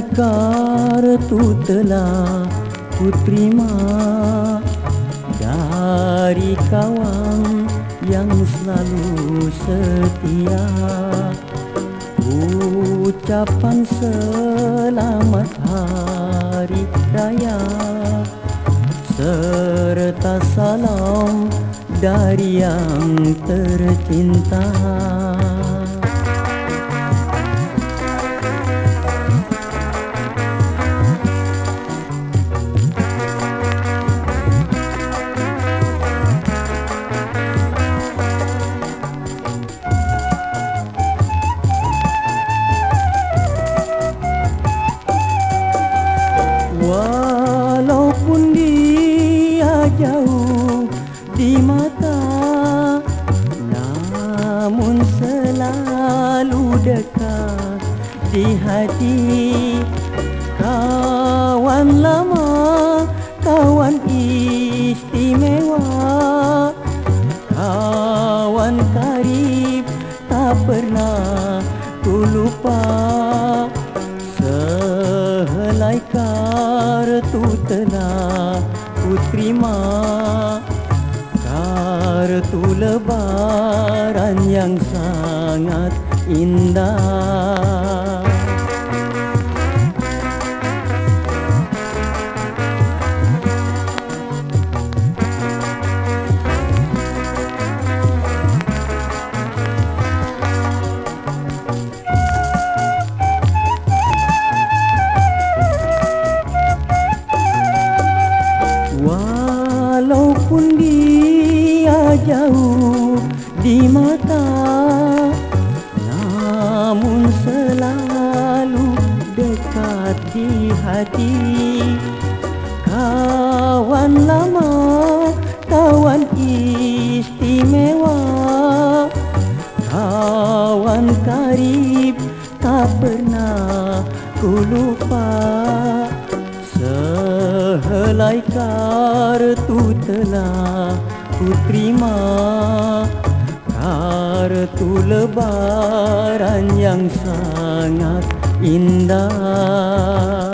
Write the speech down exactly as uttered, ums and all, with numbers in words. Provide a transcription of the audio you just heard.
kartu telah ku terima dari kawan yang selalu setia. Ucapan selamat hari raya serta salam dari yang tercinta. Walaupun dia jauh di mata, namun selalu dekat di hati. Kawan lama, kawan istimewa, kawan karib tak pernah ku lupa. Sehelai kartu telah ku terima, kartu lebaran yang sangat indah. Walaupun dia jauh di mata, namun selalu dekat di hati. Kawan lama, kawan istimewa, kawan karib tak pernah ku lupa. Sehelai kartu telah ku terima, kartu lebaran yang sangat indah.